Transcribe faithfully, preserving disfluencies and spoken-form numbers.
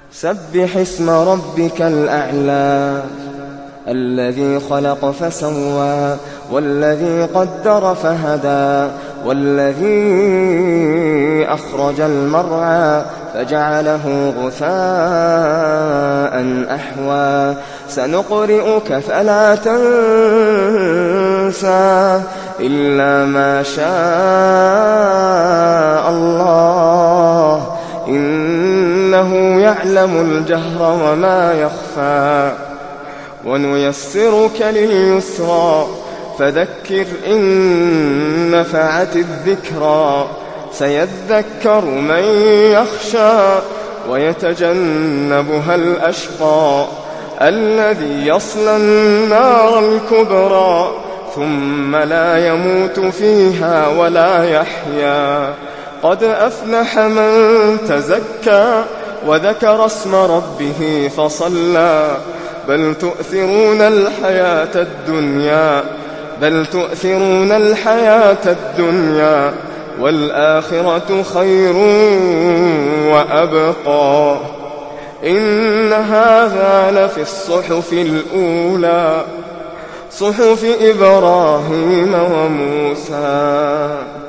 سبح اسم ربك الأعلى الذي خلق فسوى والذي قدر فهدى والذي أخرج المرعى فجعله غثاء أحوى سنقرئك فلا تنسى إلا ما شاء الله إنه يعلم الجهر وما يخفى ونيسرك لليسرى فذكر إن نفعت الذكرى سيذكر من يخشى ويتجنبها الأشقى الذي يصلى النار الكبرى ثم لا يموت فيها ولا يحيا قد أفلح من تزكى وذكر اسم ربه فصلى بل تؤثرون الحياة الدنيا بل تؤثرون الحياة الدنيا والآخرة خير وأبقى إن هذا لفي الصحف الأولى صحف إبراهيم وموسى